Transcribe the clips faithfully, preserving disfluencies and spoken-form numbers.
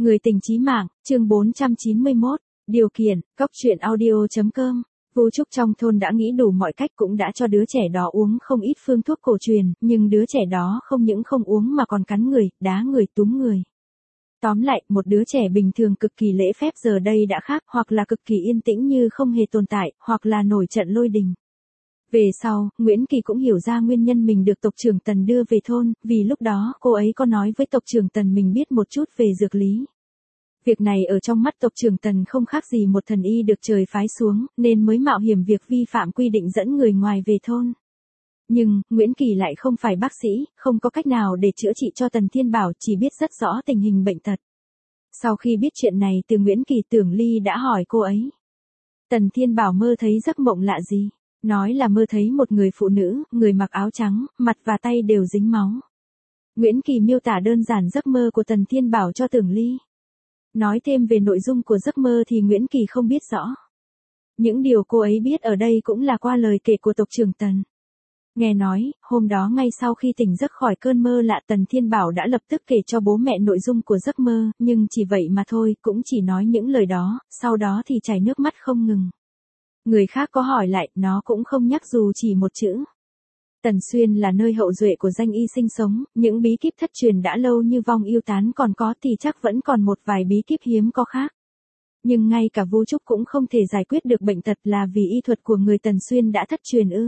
Người tình chí mạng, chương bốn trăm chín mươi mốt, điều kiện, cóc truyện audio.com. Vu Trúc trong thôn đã nghĩ đủ mọi cách cũng đã cho đứa trẻ đó uống không ít phương thuốc cổ truyền, nhưng đứa trẻ đó không những không uống mà còn cắn người, đá người, túm người. Tóm lại, một đứa trẻ bình thường cực kỳ lễ phép giờ đây đã khác, hoặc là cực kỳ yên tĩnh như không hề tồn tại, hoặc là nổi trận lôi đình. Về sau, Nguyễn Kỳ cũng hiểu ra nguyên nhân mình được tộc trưởng Tần đưa về thôn, vì lúc đó cô ấy có nói với tộc trưởng Tần mình biết một chút về dược lý. Việc này ở trong mắt tộc trưởng Tần không khác gì một thần y được trời phái xuống, nên mới mạo hiểm việc vi phạm quy định dẫn người ngoài về thôn. Nhưng, Nguyễn Kỳ lại không phải bác sĩ, không có cách nào để chữa trị cho Tần Thiên Bảo, chỉ biết rất rõ tình hình bệnh tật. Sau khi biết chuyện này từ Nguyễn Kỳ, Tưởng Ly đã hỏi cô ấy. Tần Thiên Bảo mơ thấy giấc mộng lạ gì? Nói là mơ thấy một người phụ nữ, người mặc áo trắng, mặt và tay đều dính máu. Nguyễn Kỳ miêu tả đơn giản giấc mơ của Tần Thiên Bảo cho Tưởng Ly. Nói thêm về nội dung của giấc mơ thì Nguyễn Kỳ không biết rõ. Những điều cô ấy biết ở đây cũng là qua lời kể của tộc trưởng Tần. Nghe nói, hôm đó ngay sau khi tỉnh giấc khỏi cơn mơ lạ, Tần Thiên Bảo đã lập tức kể cho bố mẹ nội dung của giấc mơ, nhưng chỉ vậy mà thôi, cũng chỉ nói những lời đó, sau đó thì chảy nước mắt không ngừng. Người khác có hỏi lại, nó cũng không nhắc dù chỉ một chữ. Tần Xuyên là nơi hậu duệ của danh y sinh sống, những bí kíp thất truyền đã lâu như vong yêu tán còn có thì chắc vẫn còn một vài bí kíp hiếm có khác. Nhưng ngay cả Vu Trúc cũng không thể giải quyết được bệnh tật là vì y thuật của người Tần Xuyên đã thất truyền ư?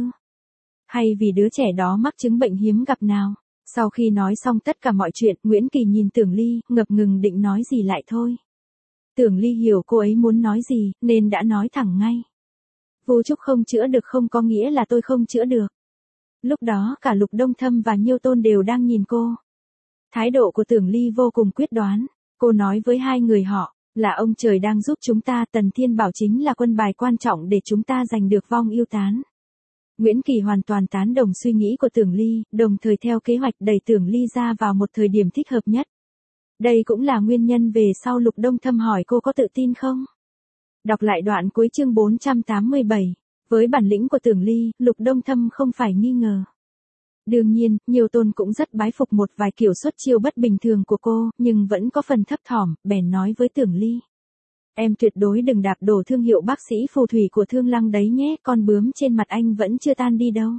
Hay vì đứa trẻ đó mắc chứng bệnh hiếm gặp nào? Sau khi nói xong tất cả mọi chuyện, Nguyễn Kỳ nhìn Tưởng Ly, ngập ngừng định nói gì lại thôi. Tưởng Ly hiểu cô ấy muốn nói gì, nên đã nói thẳng ngay. Vu Trúc không chữa được không có nghĩa là tôi không chữa được. Lúc đó cả Lục Đông Thâm và Nhiêu Tôn đều đang nhìn cô. Thái độ của Tưởng Ly vô cùng quyết đoán. Cô nói với hai người họ, là ông trời đang giúp chúng ta, Tần Thiên Bảo chính là quân bài quan trọng để chúng ta giành được vong yêu tán. Nguyễn Kỳ hoàn toàn tán đồng suy nghĩ của Tưởng Ly, đồng thời theo kế hoạch đẩy Tưởng Ly ra vào một thời điểm thích hợp nhất. Đây cũng là nguyên nhân về sau Lục Đông Thâm hỏi cô có tự tin không? Đọc lại đoạn cuối chương bốn trăm tám mươi bảy. Với bản lĩnh của Tưởng Ly, Lục Đông Thâm không phải nghi ngờ. Đương nhiên, Nhiêu Tôn cũng rất bái phục một vài kiểu xuất chiêu bất bình thường của cô, nhưng vẫn có phần thấp thỏm, bèn nói với Tưởng Ly. Em tuyệt đối đừng đạp đổ thương hiệu bác sĩ phù thủy của Thương Lăng đấy nhé, con bướm trên mặt anh vẫn chưa tan đi đâu.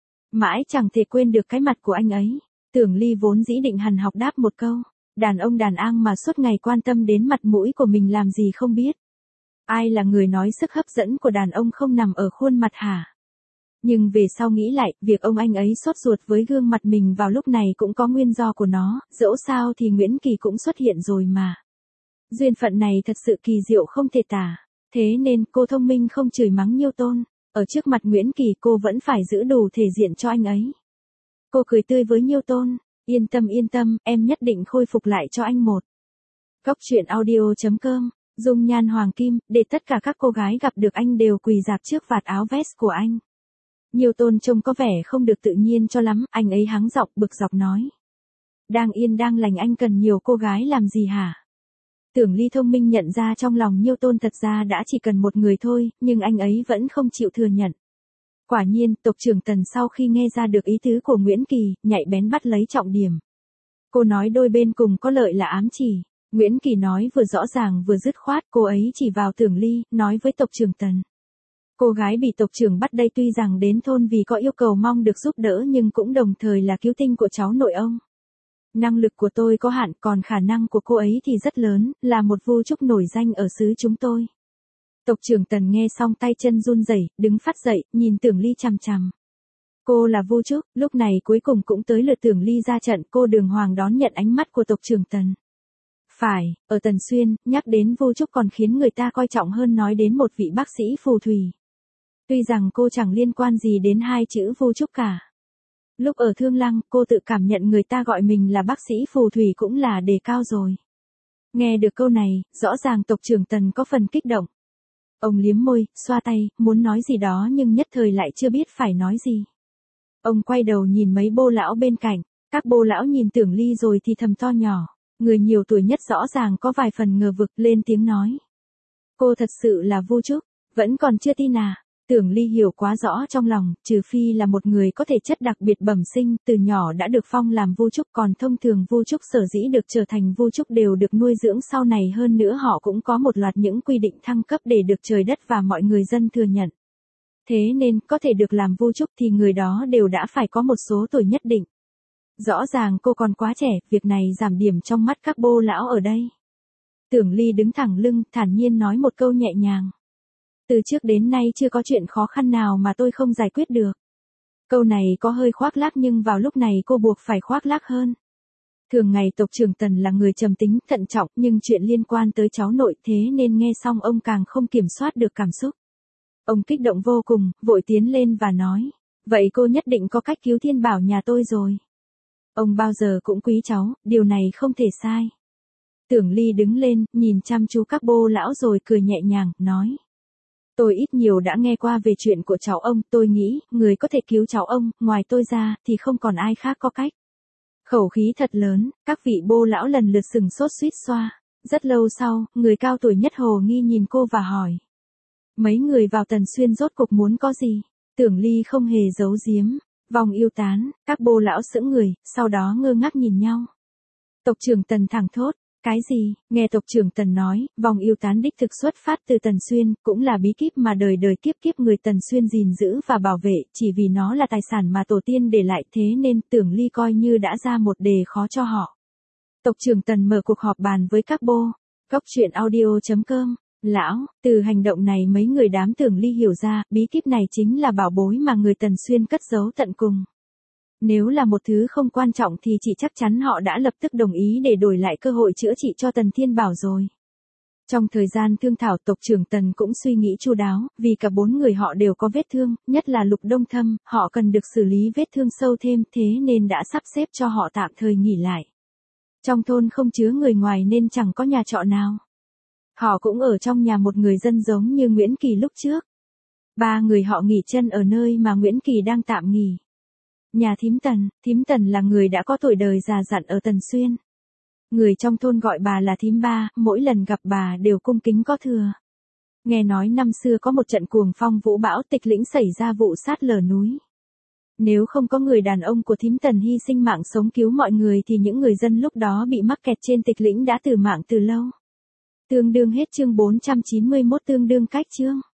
Mãi chẳng thể quên được cái mặt của anh ấy. Tưởng Ly vốn dĩ định hằn học đáp một câu. Đàn ông đàn ang mà suốt ngày quan tâm đến mặt mũi của mình làm gì không biết. Ai là người nói sức hấp dẫn của đàn ông không nằm ở khuôn mặt hả? Nhưng về sau nghĩ lại, việc ông anh ấy sốt ruột với gương mặt mình vào lúc này cũng có nguyên do của nó, dẫu sao thì Nguyễn Kỳ cũng xuất hiện rồi mà. Duyên phận này thật sự kỳ diệu không thể tả. Thế nên cô thông minh không chửi mắng Nhiêu Tôn. Ở trước mặt Nguyễn Kỳ cô vẫn phải giữ đủ thể diện cho anh ấy. Cô cười tươi với Nhiêu Tôn. Yên tâm yên tâm, em nhất định khôi phục lại cho anh một. Cóc truyện audio.com. Dung nhan hoàng kim, để tất cả các cô gái gặp được anh đều quỳ rạp trước vạt áo vest của anh. Nhiêu Tôn trông có vẻ không được tự nhiên cho lắm, anh ấy hắng giọng bực dọc nói. Đang yên đang lành anh cần nhiều cô gái làm gì hả? Tưởng Ly thông minh nhận ra trong lòng Nhiêu Tôn thật ra đã chỉ cần một người thôi, nhưng anh ấy vẫn không chịu thừa nhận. Quả nhiên, tộc trưởng Tần sau khi nghe ra được ý tứ của Nguyễn Kỳ, nhạy bén bắt lấy trọng điểm. Cô nói đôi bên cùng có lợi là ám chỉ. Nguyễn Kỳ nói vừa rõ ràng vừa dứt khoát, cô ấy chỉ vào Tưởng Ly, nói với tộc trưởng Tần. Cô gái bị tộc trưởng bắt đây tuy rằng đến thôn vì có yêu cầu mong được giúp đỡ nhưng cũng đồng thời là cứu tinh của cháu nội ông. Năng lực của tôi có hạn, còn khả năng của cô ấy thì rất lớn, là một Vu Trúc nổi danh ở xứ chúng tôi. Tộc trưởng Tần nghe xong tay chân run rẩy, đứng phát dậy, nhìn Tưởng Ly chằm chằm. Cô là Vu Trúc, lúc này cuối cùng cũng tới lượt Tưởng Ly ra trận, cô đường hoàng đón nhận ánh mắt của tộc trưởng Tần. Phải, ở Tần Xuyên, nhắc đến Vu Trúc còn khiến người ta coi trọng hơn nói đến một vị bác sĩ phù thủy. Tuy rằng cô chẳng liên quan gì đến hai chữ Vu Trúc cả. Lúc ở Thương Lăng, cô tự cảm nhận người ta gọi mình là bác sĩ phù thủy cũng là đề cao rồi. Nghe được câu này, rõ ràng tộc trưởng Tần có phần kích động. Ông liếm môi, xoa tay, muốn nói gì đó nhưng nhất thời lại chưa biết phải nói gì. Ông quay đầu nhìn mấy bô lão bên cạnh, các bô lão nhìn Tưởng Ly rồi thì thầm to nhỏ. Người nhiều tuổi nhất rõ ràng có vài phần ngờ vực lên tiếng nói. Cô thật sự là Vu Trúc, vẫn còn chưa tin à? Tưởng Ly hiểu quá rõ trong lòng, trừ phi là một người có thể chất đặc biệt bẩm sinh, từ nhỏ đã được phong làm vu trúc, còn thông thường vu trúc sở dĩ được trở thành vu trúc đều được nuôi dưỡng sau này, hơn nữa họ cũng có một loạt những quy định thăng cấp để được trời đất và mọi người dân thừa nhận. Thế nên, có thể được làm vu trúc thì người đó đều đã phải có một số tuổi nhất định. Rõ ràng cô còn quá trẻ, việc này giảm điểm trong mắt các bô lão ở đây. Tưởng Ly đứng thẳng lưng, thản nhiên nói một câu nhẹ nhàng. Từ trước đến nay chưa có chuyện khó khăn nào mà tôi không giải quyết được. Câu này có hơi khoác lác nhưng vào lúc này cô buộc phải khoác lác hơn. Thường ngày tộc trưởng Tần là người trầm tính, thận trọng, nhưng chuyện liên quan tới cháu nội thế nên nghe xong ông càng không kiểm soát được cảm xúc. Ông kích động vô cùng, vội tiến lên và nói, vậy cô nhất định có cách cứu Thiên Bảo nhà tôi rồi. Ông bao giờ cũng quý cháu, điều này không thể sai. Tưởng Ly đứng lên, nhìn chăm chú các bô lão rồi cười nhẹ nhàng, nói. Tôi ít nhiều đã nghe qua về chuyện của cháu ông, tôi nghĩ, người có thể cứu cháu ông, ngoài tôi ra, thì không còn ai khác có cách. Khẩu khí thật lớn, các vị bô lão lần lượt sừng sốt suýt xoa. Rất lâu sau, người cao tuổi nhất Hồ Nghi nhìn cô và hỏi. Mấy người vào Tần Xuyên rốt cuộc muốn có gì? Tưởng Ly không hề giấu giếm. Vòng yêu tán, các bô lão sững người, sau đó ngơ ngác nhìn nhau. Tộc trưởng Tần thẳng thốt. Cái gì? Nghe tộc trưởng Tần nói, vòng yêu tán đích thực xuất phát từ Tần Xuyên, cũng là bí kíp mà đời đời kiếp kiếp người Tần Xuyên gìn giữ và bảo vệ, chỉ vì nó là tài sản mà tổ tiên để lại, thế nên Tưởng Ly coi như đã ra một đề khó cho họ. Tộc trưởng Tần mở cuộc họp bàn với các bô. Góc truyện audio chấm com. Lão, từ hành động này mấy người đám Tưởng Ly hiểu ra, bí kíp này chính là bảo bối mà người Tần Xuyên cất giấu tận cùng. Nếu là một thứ không quan trọng thì chỉ chắc chắn họ đã lập tức đồng ý để đổi lại cơ hội chữa trị cho Tần Thiên Bảo rồi. Trong thời gian thương thảo, tộc trưởng Tần cũng suy nghĩ chu đáo, vì cả bốn người họ đều có vết thương, nhất là Lục Đông Thâm, họ cần được xử lý vết thương sâu thêm, thế nên đã sắp xếp cho họ tạm thời nghỉ lại. Trong thôn không chứa người ngoài nên chẳng có nhà trọ nào. Họ cũng ở trong nhà một người dân giống như Nguyễn Kỳ lúc trước. Ba người họ nghỉ chân ở nơi mà Nguyễn Kỳ đang tạm nghỉ. Nhà thím Tần, thím Tần là người đã có tuổi đời già dặn ở Tần Xuyên. Người trong thôn gọi bà là thím ba, mỗi lần gặp bà đều cung kính có thừa. Nghe nói năm xưa có một trận cuồng phong vũ bão, Tịch Lĩnh xảy ra vụ sát lở núi. Nếu không có người đàn ông của thím Tần hy sinh mạng sống cứu mọi người thì những người dân lúc đó bị mắc kẹt trên Tịch Lĩnh đã tử mạng từ lâu. Tương đương hết chương bốn trăm chín mươi mốt, tương đương cách chương.